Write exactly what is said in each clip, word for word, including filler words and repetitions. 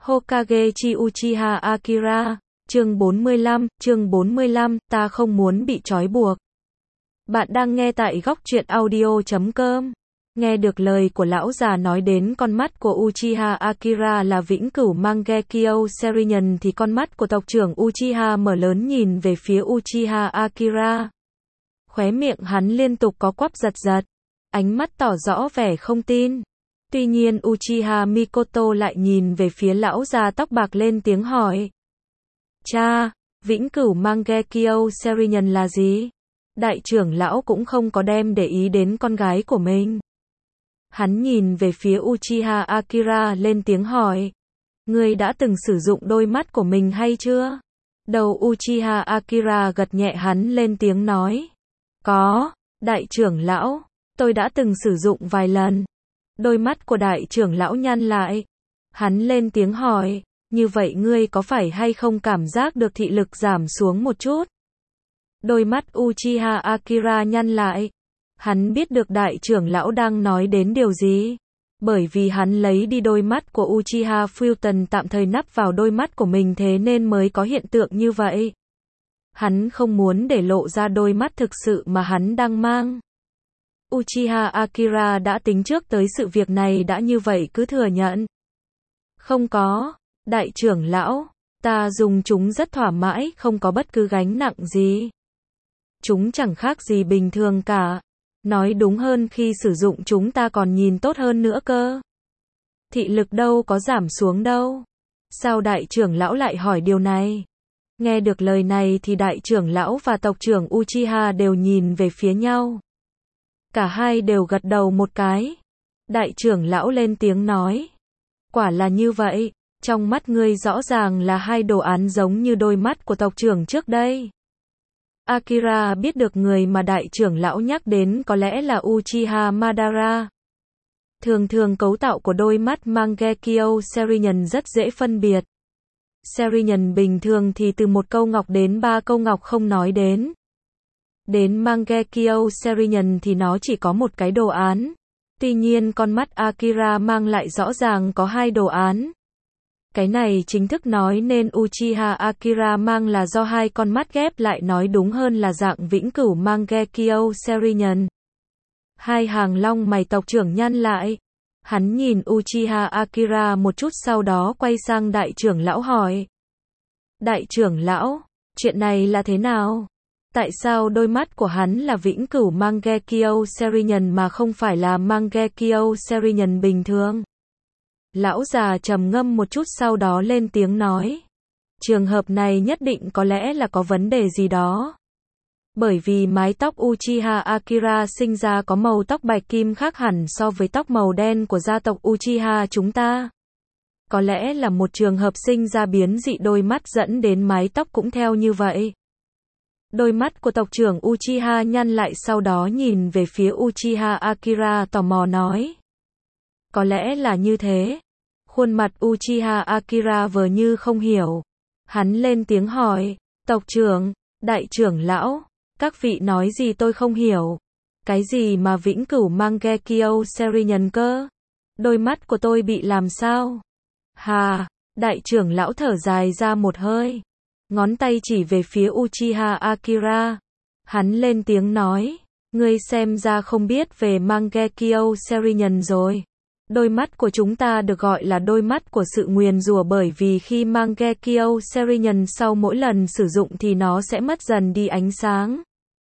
Hokage chi Uchiha Akira, chương bốn mươi lăm, chương bốn mươi lăm, ta không muốn bị trói buộc. Bạn đang nghe tại góc truyện audio chấm com. Nghe được lời của lão già nói đến con mắt của Uchiha Akira là vĩnh cửu Mangekyo Sharingan thì con mắt của tộc trưởng Uchiha mở lớn nhìn về phía Uchiha Akira. Khóe miệng hắn liên tục có quắp giật giật, ánh mắt tỏ rõ vẻ không tin. Tuy nhiên Uchiha Mikoto lại nhìn về phía lão già tóc bạc lên tiếng hỏi. Cha, vĩnh cửu Mangekyo Sharingan là gì? Đại trưởng lão cũng không có đem để ý đến con gái của mình. Hắn nhìn về phía Uchiha Akira lên tiếng hỏi. Ngươi đã từng sử dụng đôi mắt của mình hay chưa? Đầu Uchiha Akira gật nhẹ, hắn lên tiếng nói. Có, đại trưởng lão, tôi đã từng sử dụng vài lần. Đôi mắt của đại trưởng lão nhăn lại. Hắn lên tiếng hỏi, như vậy ngươi có phải hay không cảm giác được thị lực giảm xuống một chút? Đôi mắt Uchiha Akira nhăn lại. Hắn biết được đại trưởng lão đang nói đến điều gì. Bởi vì hắn lấy đi đôi mắt của Uchiha Fulton tạm thời nắp vào đôi mắt của mình, thế nên mới có hiện tượng như vậy. Hắn không muốn để lộ ra đôi mắt thực sự mà hắn đang mang. Uchiha Akira đã tính trước tới sự việc này, đã như vậy cứ thừa nhận. Không có, đại trưởng lão, ta dùng chúng rất thoải mái, không có bất cứ gánh nặng gì. Chúng chẳng khác gì bình thường cả. Nói đúng hơn, khi sử dụng chúng ta còn nhìn tốt hơn nữa cơ. Thị lực đâu có giảm xuống đâu. Sao đại trưởng lão lại hỏi điều này? Nghe được lời này thì đại trưởng lão và tộc trưởng Uchiha đều nhìn về phía nhau. Cả hai đều gật đầu một cái. Đại trưởng lão lên tiếng nói. Quả là như vậy, trong mắt ngươi rõ ràng là hai đồ án giống như đôi mắt của tộc trưởng trước đây. Akira biết được người mà đại trưởng lão nhắc đến có lẽ là Uchiha Madara. Thường thường cấu tạo của đôi mắt Mangekyo Sharingan rất dễ phân biệt. Sharingan bình thường thì từ một câu ngọc đến ba câu ngọc không nói đến. Đến Mangekyo Sharingan thì nó chỉ có một cái đồ án. Tuy nhiên con mắt Akira mang lại rõ ràng có hai đồ án. Cái này chính thức nói nên Uchiha Akira mang là do hai con mắt ghép lại, nói đúng hơn là dạng vĩnh cửu Mangekyo Sharingan. Hai hàng lông mày tộc trưởng nhăn lại. Hắn nhìn Uchiha Akira một chút, sau đó quay sang đại trưởng lão hỏi. Đại trưởng lão, chuyện này là thế nào? Tại sao đôi mắt của hắn là vĩnh cửu Mangekyo Sharingan mà không phải là Mangekyo Sharingan bình thường? Lão già trầm ngâm một chút sau đó lên tiếng nói. Trường hợp này nhất định có lẽ là có vấn đề gì đó. Bởi vì mái tóc Uchiha Akira sinh ra có màu tóc bạch kim khác hẳn so với tóc màu đen của gia tộc Uchiha chúng ta. Có lẽ là một trường hợp sinh ra biến dị đôi mắt dẫn đến mái tóc cũng theo như vậy. Đôi mắt của tộc trưởng Uchiha nhăn lại, sau đó nhìn về phía Uchiha Akira tò mò nói. Có lẽ là như thế. Khuôn mặt Uchiha Akira vờ như không hiểu. Hắn lên tiếng hỏi. Tộc trưởng, đại trưởng lão, các vị nói gì tôi không hiểu. Cái gì mà vĩnh cửu Mangekyo Sharingan cơ? Đôi mắt của tôi bị làm sao? Hà, đại trưởng lão thở dài ra một hơi. Ngón tay chỉ về phía Uchiha Akira. Hắn lên tiếng nói. Ngươi xem ra không biết về Mangekyo Sharingan rồi. Đôi mắt của chúng ta được gọi là đôi mắt của sự nguyền rủa, bởi vì khi Mangekyo Sharingan sau mỗi lần sử dụng thì nó sẽ mất dần đi ánh sáng.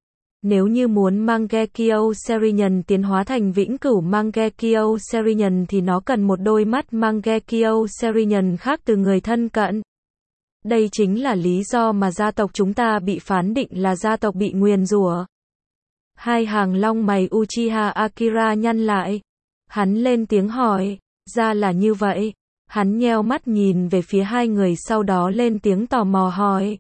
Nếu như muốn Mangekyo Sharingan tiến hóa thành vĩnh cửu Mangekyo Sharingan thì nó cần một đôi mắt Mangekyo Sharingan khác từ người thân cận. Đây chính là lý do mà gia tộc chúng ta bị phán định là gia tộc bị nguyền rủa. Hai hàng lông mày Uchiha Akira nhăn lại. Hắn lên tiếng hỏi, ra là như vậy. Hắn nheo mắt nhìn về phía hai người, sau đó lên tiếng tò mò hỏi.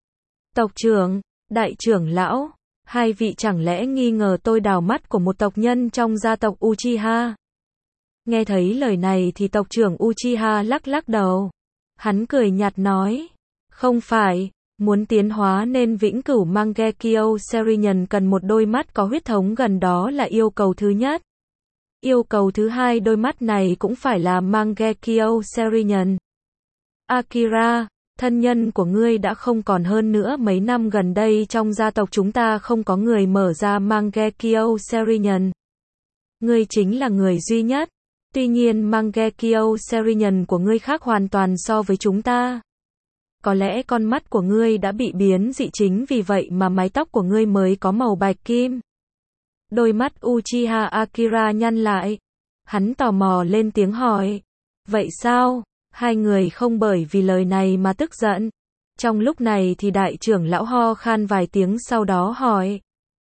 Tộc trưởng, đại trưởng lão, hai vị chẳng lẽ nghi ngờ tôi đào mắt của một tộc nhân trong gia tộc Uchiha? Nghe thấy lời này thì tộc trưởng Uchiha lắc lắc đầu. Hắn cười nhạt nói, không phải, muốn tiến hóa nên vĩnh cửu Mangekyo Sharingan cần một đôi mắt có huyết thống gần đó là yêu cầu thứ nhất. Yêu cầu thứ hai, đôi mắt này cũng phải là Mangekyo Sharingan. Akira, thân nhân của ngươi đã không còn hơn nữa. Mấy năm gần đây trong gia tộc chúng ta không có người mở ra Mangekyo Serenion. Ngươi chính là người duy nhất. Tuy nhiên Mangekyo Serenion của ngươi khác hoàn toàn so với chúng ta. Có lẽ con mắt của ngươi đã bị biến dị, chính vì vậy mà mái tóc của ngươi mới có màu bạch kim. Đôi mắt Uchiha Akira nhăn lại. Hắn tò mò lên tiếng hỏi. Vậy sao? Hai người không bởi vì lời này mà tức giận. Trong lúc này thì đại trưởng lão ho khan vài tiếng sau đó hỏi.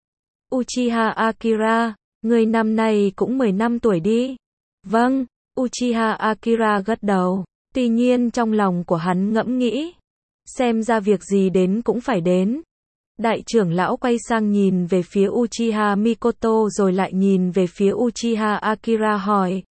Uchiha Akira, ngươi năm nay cũng mười năm tuổi đi. Vâng, Uchiha Akira gật đầu. Tuy nhiên trong lòng của hắn ngẫm nghĩ. Xem ra việc gì đến cũng phải đến. Đại trưởng lão quay sang nhìn về phía Uchiha Mikoto rồi lại nhìn về phía Uchiha Akira hỏi.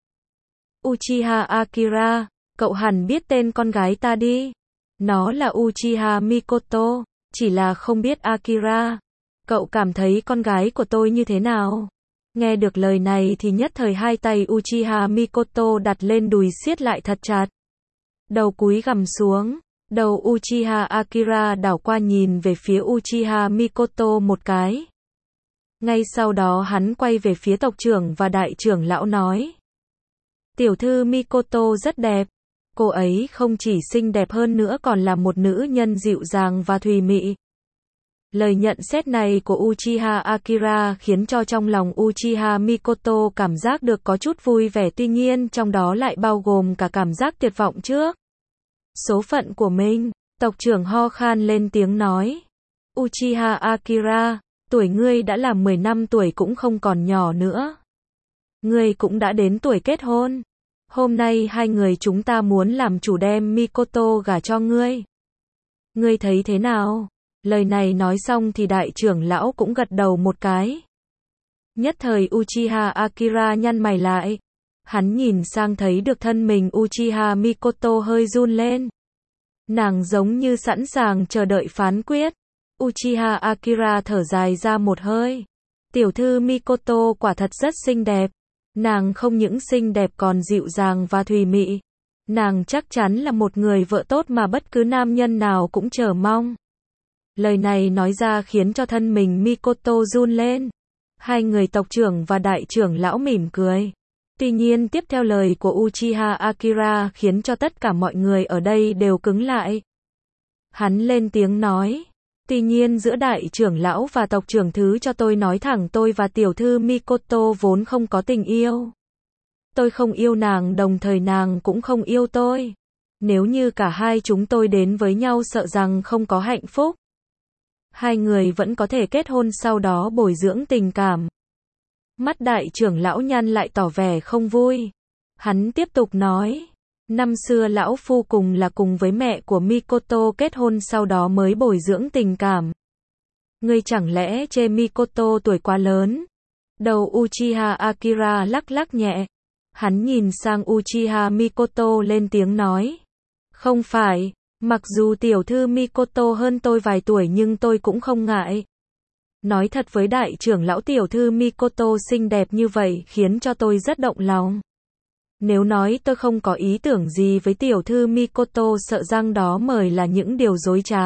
Uchiha Akira, cậu hẳn biết tên con gái ta đi. Nó là Uchiha Mikoto, chỉ là không biết Akira. Cậu cảm thấy con gái của tôi như thế nào? Nghe được lời này thì nhất thời hai tay Uchiha Mikoto đặt lên đùi siết lại thật chặt. Đầu cúi gằm xuống. Đầu Uchiha Akira đảo qua nhìn về phía Uchiha Mikoto một cái. Ngay sau đó hắn quay về phía tộc trưởng và đại trưởng lão nói. Tiểu thư Mikoto rất đẹp. Cô ấy không chỉ xinh đẹp hơn nữa còn là một nữ nhân dịu dàng và thùy mị. Lời nhận xét này của Uchiha Akira khiến cho trong lòng Uchiha Mikoto cảm giác được có chút vui vẻ, tuy nhiên trong đó lại bao gồm cả cảm giác tuyệt vọng trước số phận của mình. Tộc trưởng ho khan lên tiếng nói. Uchiha Akira, tuổi ngươi đã là mười năm tuổi cũng không còn nhỏ nữa. Ngươi cũng đã đến tuổi kết hôn. Hôm nay hai người chúng ta muốn làm chủ đem Mikoto gả cho ngươi. Ngươi thấy thế nào? Lời này nói xong thì đại trưởng lão cũng gật đầu một cái. Nhất thời Uchiha Akira nhăn mày lại. Hắn nhìn sang thấy được thân mình Uchiha Mikoto hơi run lên. Nàng giống như sẵn sàng chờ đợi phán quyết. Uchiha Akira thở dài ra một hơi. Tiểu thư Mikoto quả thật rất xinh đẹp. Nàng không những xinh đẹp còn dịu dàng và thùy mị. Nàng chắc chắn là một người vợ tốt mà bất cứ nam nhân nào cũng chờ mong. Lời này nói ra khiến cho thân mình Mikoto run lên. Hai người tộc trưởng và đại trưởng lão mỉm cười. Tuy nhiên tiếp theo lời của Uchiha Akira khiến cho tất cả mọi người ở đây đều cứng lại. Hắn lên tiếng nói. Tuy nhiên giữa đại trưởng lão và tộc trưởng thứ cho tôi nói thẳng, tôi và tiểu thư Mikoto vốn không có tình yêu. Tôi không yêu nàng, đồng thời nàng cũng không yêu tôi. Nếu như cả hai chúng tôi đến với nhau sợ rằng không có hạnh phúc. Hai người vẫn có thể kết hôn sau đó bồi dưỡng tình cảm. Mắt đại trưởng lão nhăn lại tỏ vẻ không vui. Hắn tiếp tục nói. Năm xưa lão phu cùng là cùng với mẹ của Mikoto kết hôn sau đó mới bồi dưỡng tình cảm. Ngươi chẳng lẽ chê Mikoto tuổi quá lớn? Đầu Uchiha Akira lắc lắc nhẹ. Hắn nhìn sang Uchiha Mikoto lên tiếng nói. Không phải, mặc dù tiểu thư Mikoto hơn tôi vài tuổi nhưng tôi cũng không ngại. Nói thật với đại trưởng lão, tiểu thư Mikoto xinh đẹp như vậy khiến cho tôi rất động lòng. Nếu nói tôi không có ý tưởng gì với tiểu thư Mikoto sợ rằng đó mới là những điều dối trá.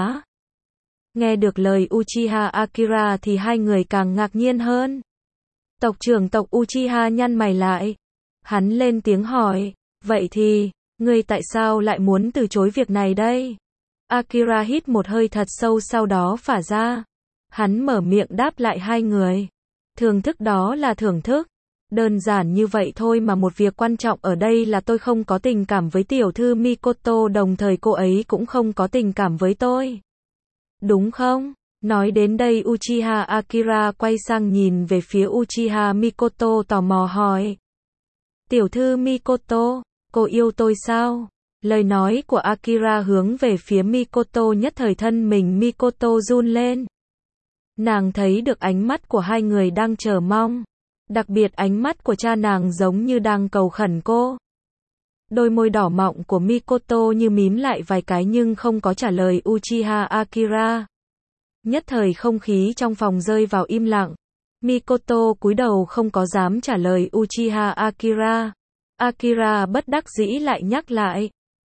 Nghe được lời Uchiha Akira thì hai người càng ngạc nhiên hơn. Tộc trưởng tộc Uchiha nhăn mày lại. Hắn lên tiếng hỏi, vậy thì, ngươi tại sao lại muốn từ chối việc này đây? Akira hít một hơi thật sâu sau đó phả ra. Hắn mở miệng đáp lại hai người. Thưởng thức đó là thưởng thức. Đơn giản như vậy thôi mà, một việc quan trọng ở đây là tôi không có tình cảm với tiểu thư Mikoto, đồng thời cô ấy cũng không có tình cảm với tôi. Đúng không? Nói đến đây Uchiha Akira quay sang nhìn về phía Uchiha Mikoto tò mò hỏi. Tiểu thư Mikoto, cô yêu tôi sao? Lời nói của Akira hướng về phía Mikoto, nhất thời thân mình Mikoto run lên. Nàng thấy được ánh mắt của hai người đang chờ mong. Đặc biệt ánh mắt của cha nàng giống như đang cầu khẩn cô. Đôi môi đỏ mọng của Mikoto như mím lại vài cái nhưng không có trả lời Uchiha Akira. Nhất thời không khí trong phòng rơi vào im lặng. Mikoto cúi đầu không có dám trả lời Uchiha Akira. Akira bất đắc dĩ lại nhắc lại.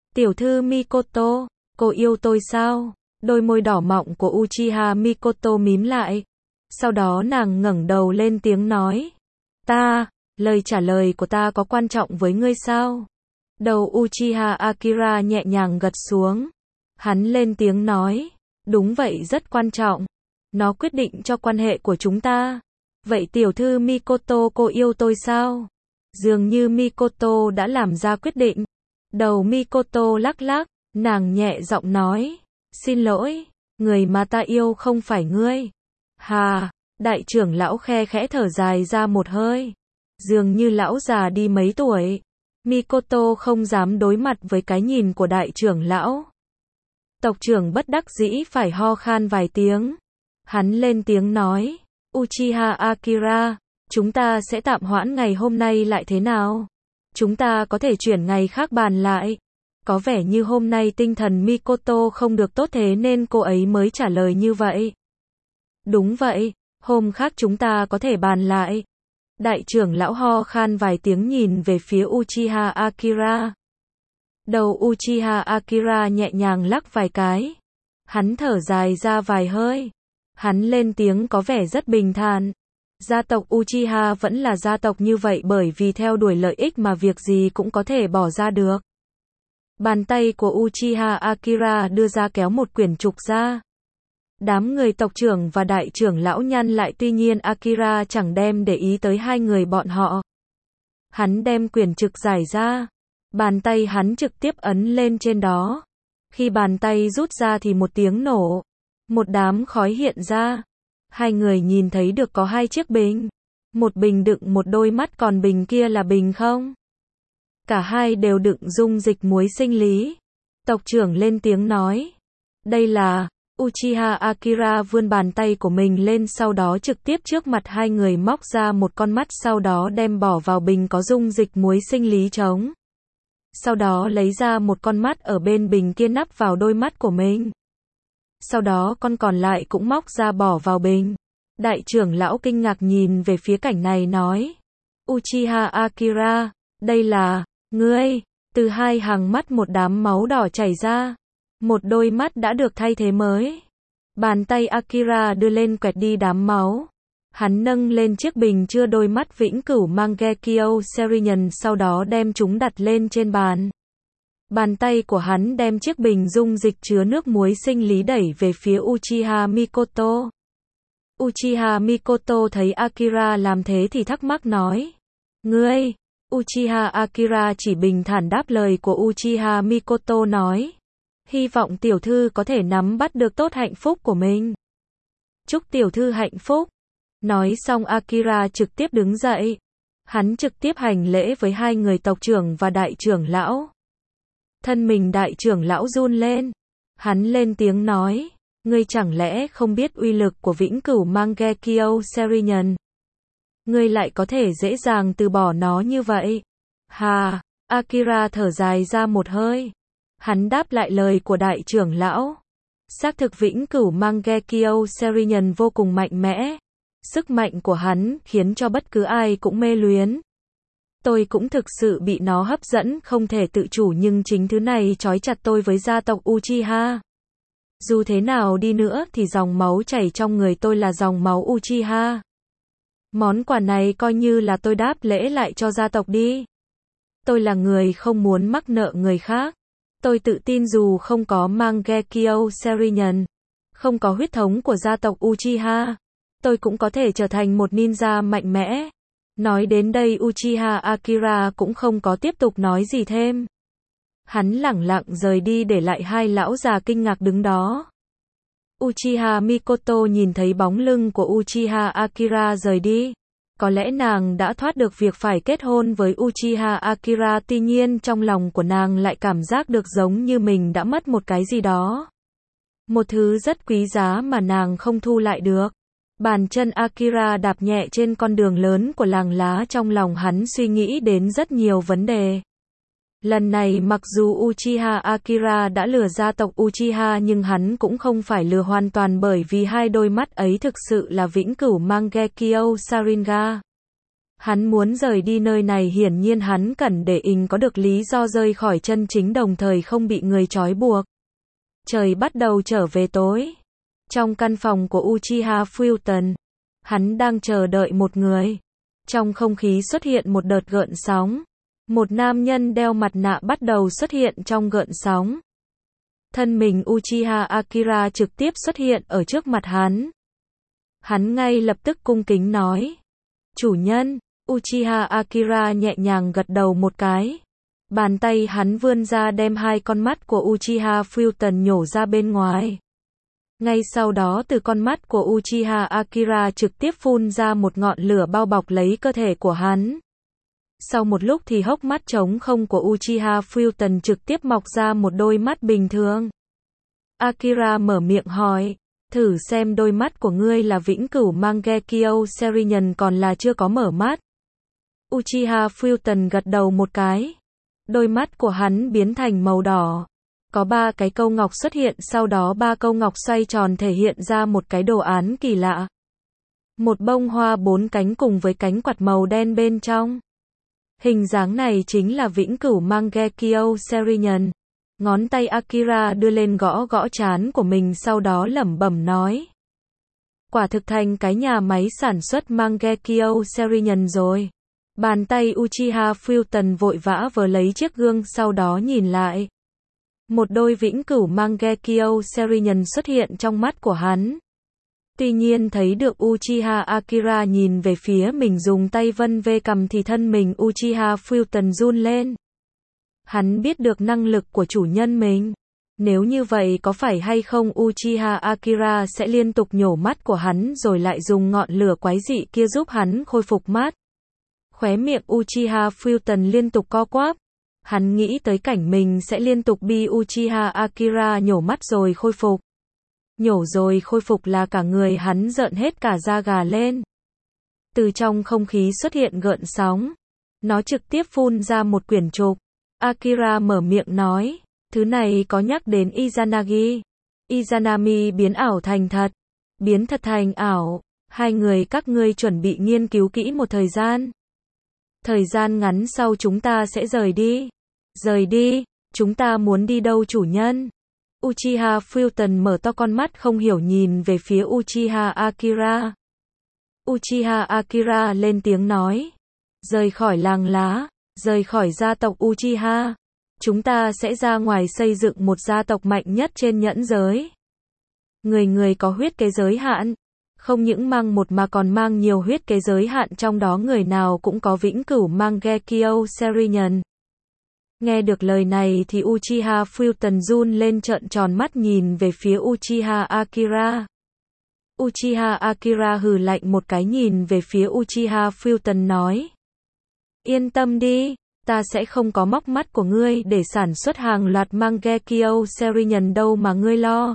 Tiểu thư Mikoto, cô yêu tôi sao? Đôi môi đỏ mọng của Uchiha Mikoto mím lại. Sau đó nàng ngẩng đầu lên tiếng nói. Ta, lời trả lời của ta có quan trọng với ngươi sao? Đầu Uchiha Akira nhẹ nhàng gật xuống. Hắn lên tiếng nói. Đúng vậy, rất quan trọng. Nó quyết định cho quan hệ của chúng ta. Vậy tiểu thư Mikoto, cô yêu tôi sao? Dường như Mikoto đã làm ra quyết định. Đầu Mikoto lắc lắc, nàng nhẹ giọng nói. Xin lỗi, người mà ta yêu không phải ngươi. Hà, đại trưởng lão khe khẽ thở dài ra một hơi. Dường như lão già đi mấy tuổi. Mikoto không dám đối mặt với cái nhìn của đại trưởng lão. Tộc trưởng bất đắc dĩ phải ho khan vài tiếng. Hắn lên tiếng nói. Uchiha Akira, chúng ta sẽ tạm hoãn ngày hôm nay lại thế nào? Chúng ta có thể chuyển ngày khác bàn lại. Có vẻ như hôm nay tinh thần Mikoto không được tốt, thế nên cô ấy mới trả lời như vậy. Đúng vậy, hôm khác chúng ta có thể bàn lại. Đại trưởng lão ho khan vài tiếng nhìn về phía Uchiha Akira. Đầu Uchiha Akira nhẹ nhàng lắc vài cái. Hắn thở dài ra vài hơi. Hắn lên tiếng có vẻ rất bình thản. Gia tộc Uchiha vẫn là gia tộc như vậy bởi vì theo đuổi lợi ích mà việc gì cũng có thể bỏ ra được. Bàn tay của Uchiha Akira đưa ra kéo một quyển trục ra. Đám người tộc trưởng và đại trưởng lão nhăn lại, tuy nhiên Akira chẳng đem để ý tới hai người bọn họ. Hắn đem quyển trục giải ra. Bàn tay hắn trực tiếp ấn lên trên đó. Khi bàn tay rút ra thì một tiếng nổ. Một đám khói hiện ra. Hai người nhìn thấy được có hai chiếc bình. Một bình đựng một đôi mắt, còn bình kia là bình không. Cả hai đều đựng dung dịch muối sinh lý. Tộc trưởng lên tiếng nói. Đây là... Uchiha Akira vươn bàn tay của mình lên, sau đó trực tiếp trước mặt hai người móc ra một con mắt, sau đó đem bỏ vào bình có dung dịch muối sinh lý trống. Sau đó lấy ra một con mắt ở bên bình kia nắp vào đôi mắt của mình. Sau đó con còn lại cũng móc ra bỏ vào bình. Đại trưởng lão kinh ngạc nhìn về phía cảnh này nói. Uchiha Akira, đây là, ngươi, từ hai hàng mắt một đám máu đỏ chảy ra. Một đôi mắt đã được thay thế mới. Bàn tay Akira đưa lên quẹt đi đám máu. Hắn nâng lên chiếc bình chứa đôi mắt vĩnh cửu Mangekyo Serinen, sau đó đem chúng đặt lên trên bàn. Bàn tay của hắn đem chiếc bình dung dịch chứa nước muối sinh lý đẩy về phía Uchiha Mikoto. Uchiha Mikoto thấy Akira làm thế thì thắc mắc nói. Ngươi, Uchiha Akira chỉ bình thản đáp lời của Uchiha Mikoto nói. Hy vọng tiểu thư có thể nắm bắt được tốt hạnh phúc của mình. Chúc tiểu thư hạnh phúc. Nói xong Akira trực tiếp đứng dậy. Hắn trực tiếp hành lễ với hai người tộc trưởng và đại trưởng lão. Thân mình đại trưởng lão run lên. Hắn lên tiếng nói. Ngươi chẳng lẽ không biết uy lực của vĩnh cửu Mangekyo Serinen? Ngươi lại có thể dễ dàng từ bỏ nó như vậy? Hà, Akira thở dài ra một hơi. Hắn đáp lại lời của đại trưởng lão. Xác thực vĩnh cửu Mangekyo Serinen vô cùng mạnh mẽ. Sức mạnh của hắn khiến cho bất cứ ai cũng mê luyến. Tôi cũng thực sự bị nó hấp dẫn không thể tự chủ, nhưng chính thứ này trói chặt tôi với gia tộc Uchiha. Dù thế nào đi nữa thì dòng máu chảy trong người tôi là dòng máu Uchiha. Món quà này coi như là tôi đáp lễ lại cho gia tộc đi. Tôi là người không muốn mắc nợ người khác. Tôi tự tin dù không có Mangekyo Serinen, không có huyết thống của gia tộc Uchiha, tôi cũng có thể trở thành một ninja mạnh mẽ. Nói đến đây Uchiha Akira cũng không có tiếp tục nói gì thêm. Hắn lẳng lặng rời đi để lại hai lão già kinh ngạc đứng đó. Uchiha Mikoto nhìn thấy bóng lưng của Uchiha Akira rời đi. Có lẽ nàng đã thoát được việc phải kết hôn với Uchiha Akira, tuy nhiên trong lòng của nàng lại cảm giác được giống như mình đã mất một cái gì đó. Một thứ rất quý giá mà nàng không thu lại được. Bàn chân Akira đạp nhẹ trên con đường lớn của làng lá, trong lòng hắn suy nghĩ đến rất nhiều vấn đề. Lần này mặc dù Uchiha Akira đã lừa gia tộc Uchiha nhưng hắn cũng không phải lừa hoàn toàn, bởi vì hai đôi mắt ấy thực sự là vĩnh cửu Mangekyo Sharingan. Hắn muốn rời đi nơi này, hiển nhiên hắn cần để ình có được lý do rời khỏi chân chính đồng thời không bị người trói buộc. Trời bắt đầu trở về tối. Trong căn phòng của Uchiha Fulton, hắn đang chờ đợi một người. Trong không khí xuất hiện một đợt gợn sóng. Một nam nhân đeo mặt nạ bắt đầu xuất hiện trong gợn sóng. Thân mình Uchiha Akira trực tiếp xuất hiện ở trước mặt hắn. Hắn ngay lập tức cung kính nói: "Chủ nhân." Uchiha Akira nhẹ nhàng gật đầu một cái. Bàn tay hắn vươn ra đem hai con mắt của Uchiha Fulton nhổ ra bên ngoài. Ngay sau đó từ con mắt của Uchiha Akira trực tiếp phun ra một ngọn lửa bao bọc lấy cơ thể của hắn. Sau một lúc thì hốc mắt trống không của Uchiha Fulton trực tiếp mọc ra một đôi mắt bình thường. Akira mở miệng hỏi: "Thử xem đôi mắt của ngươi là vĩnh cửu Mangekyo Sharingan còn là chưa có mở mắt?" Uchiha Fulton gật đầu một cái. Đôi mắt của hắn biến thành màu đỏ. Có ba cái câu ngọc xuất hiện, sau đó ba câu ngọc xoay tròn thể hiện ra một cái đồ án kỳ lạ. Một bông hoa bốn cánh cùng với cánh quạt màu đen bên trong. Hình dáng này chính là vĩnh cửu Mangekyo Sharingan. Ngón tay Akira đưa lên gõ gõ trán của mình, sau đó lẩm bẩm nói: "Quả thực thành cái nhà máy sản xuất Mangekyo Sharingan rồi." Bàn tay Uchiha Fulton vội vã vờ lấy chiếc gương, sau đó nhìn lại. Một đôi vĩnh cửu Mangekyo Sharingan xuất hiện trong mắt của hắn. Tuy nhiên thấy được Uchiha Akira nhìn về phía mình dùng tay vân ve cầm thì thân mình Uchiha Fulton run lên. Hắn biết được năng lực của chủ nhân mình. Nếu như vậy có phải hay không Uchiha Akira sẽ liên tục nhổ mắt của hắn rồi lại dùng ngọn lửa quái dị kia giúp hắn khôi phục mắt. Khóe miệng Uchiha Fulton liên tục co quắp. Hắn nghĩ tới cảnh mình sẽ liên tục bị Uchiha Akira nhổ mắt rồi khôi phục. Nhổ rồi khôi phục là cả người hắn rợn hết cả da gà lên. Từ trong không khí xuất hiện gợn sóng. Nó trực tiếp phun ra một quyển trục. Akira mở miệng nói: "Thứ này có nhắc đến Izanagi. Izanami biến ảo thành thật. Biến thật thành ảo. Hai người các ngươi chuẩn bị nghiên cứu kỹ một thời gian. Thời gian ngắn sau chúng ta sẽ rời đi." "Rời đi? Chúng ta muốn đi đâu chủ nhân?" Uchiha Fulton mở to con mắt không hiểu nhìn về phía Uchiha Akira. Uchiha Akira lên tiếng nói: "Rời khỏi làng lá, rời khỏi gia tộc Uchiha. Chúng ta sẽ ra ngoài xây dựng một gia tộc mạnh nhất trên nhẫn giới. Người người có huyết kế giới hạn. Không những mang một mà còn mang nhiều huyết kế giới hạn, trong đó người nào cũng có vĩnh cửu Mangekyo Sharingan." Nghe được lời này thì Uchiha Fulton run lên, trợn tròn mắt nhìn về phía Uchiha Akira. Uchiha Akira hừ lạnh một cái nhìn về phía Uchiha Fulton nói: "Yên tâm đi, ta sẽ không có móc mắt của ngươi để sản xuất hàng loạt Mangekyo Sharingan đâu mà ngươi lo."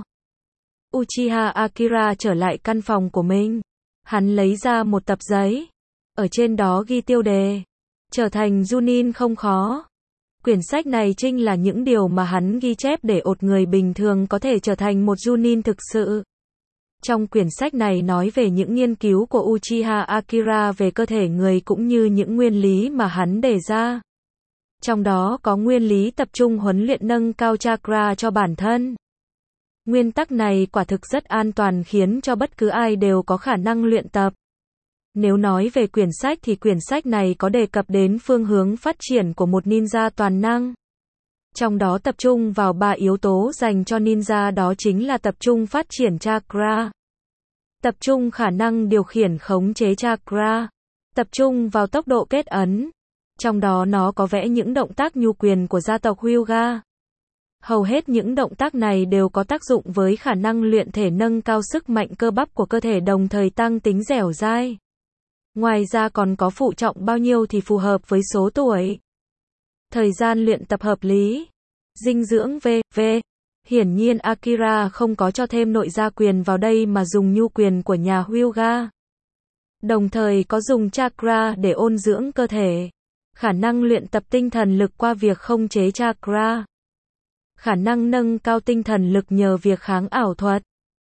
Uchiha Akira trở lại căn phòng của mình. Hắn lấy ra một tập giấy. Ở trên đó ghi tiêu đề: "Trở thành Junin không khó." Quyển sách này chính là những điều mà hắn ghi chép để ột người bình thường có thể trở thành một Junin thực sự. Trong quyển sách này nói về những nghiên cứu của Uchiha Akira về cơ thể người cũng như những nguyên lý mà hắn đề ra. Trong đó có nguyên lý tập trung huấn luyện nâng cao chakra cho bản thân. Nguyên tắc này quả thực rất an toàn, khiến cho bất cứ ai đều có khả năng luyện tập. Nếu nói về quyển sách thì quyển sách này có đề cập đến phương hướng phát triển của một ninja toàn năng. Trong đó tập trung vào ba yếu tố dành cho ninja, đó chính là tập trung phát triển chakra, tập trung khả năng điều khiển khống chế chakra, tập trung vào tốc độ kết ấn. Trong đó nó có vẽ những động tác nhu quyền của gia tộc Hyuga. Hầu hết những động tác này đều có tác dụng với khả năng luyện thể, nâng cao sức mạnh cơ bắp của cơ thể, đồng thời tăng tính dẻo dai. Ngoài ra còn có phụ trọng bao nhiêu thì phù hợp với số tuổi. Thời gian luyện tập hợp lý. Dinh dưỡng vê vê. Hiển nhiên Akira không có cho thêm nội gia quyền vào đây mà dùng nhu quyền của nhà Hyuga. Đồng thời có dùng chakra để ôn dưỡng cơ thể. Khả năng luyện tập tinh thần lực qua việc khống chế chakra. Khả năng nâng cao tinh thần lực nhờ việc kháng ảo thuật.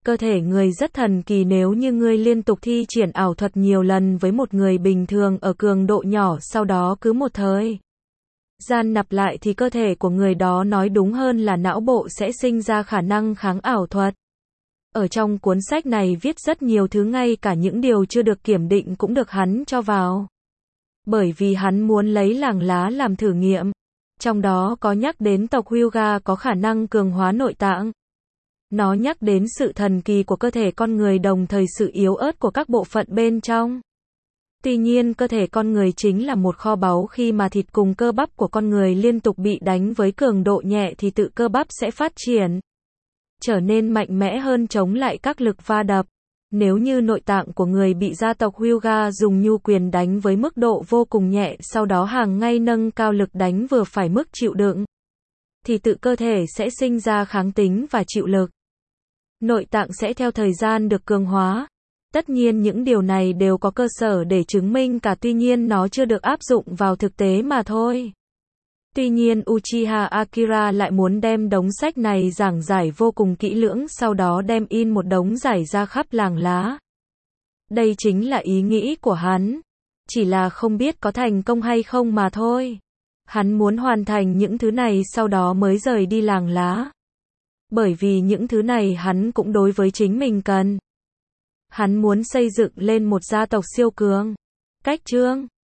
Cơ thể người rất thần kỳ, nếu như ngươi liên tục thi triển ảo thuật nhiều lần với một người bình thường ở cường độ nhỏ, sau đó cứ một thời gian lặp lại thì cơ thể của người đó, nói đúng hơn là não bộ, sẽ sinh ra khả năng kháng ảo thuật. Ở trong cuốn sách này viết rất nhiều thứ, ngay cả những điều chưa được kiểm định cũng được hắn cho vào. Bởi vì hắn muốn lấy làng lá làm thử nghiệm. Trong đó có nhắc đến tộc Hyuga có khả năng cường hóa nội tạng. Nó nhắc đến sự thần kỳ của cơ thể con người, đồng thời sự yếu ớt của các bộ phận bên trong. Tuy nhiên cơ thể con người chính là một kho báu, khi mà thịt cùng cơ bắp của con người liên tục bị đánh với cường độ nhẹ thì tự cơ bắp sẽ phát triển, trở nên mạnh mẽ hơn, chống lại các lực va đập. Nếu như nội tạng của người bị gia tộc Hyuga dùng nhu quyền đánh với mức độ vô cùng nhẹ, sau đó hàng ngày nâng cao lực đánh vừa phải mức chịu đựng, thì tự cơ thể sẽ sinh ra kháng tính và chịu lực. Nội tạng sẽ theo thời gian được cường hóa. Tất nhiên những điều này đều có cơ sở để chứng minh cả, tuy nhiên nó chưa được áp dụng vào thực tế mà thôi. Tuy nhiên Uchiha Akira lại muốn đem đống sách này giảng giải vô cùng kỹ lưỡng, sau đó đem in một đống giải ra khắp làng lá. Đây chính là ý nghĩ của hắn. Chỉ là không biết có thành công hay không mà thôi. Hắn muốn hoàn thành những thứ này sau đó mới rời đi làng lá. Bởi vì những thứ này hắn cũng đối với chính mình cần. Hắn muốn xây dựng lên một gia tộc siêu cường. Cách chương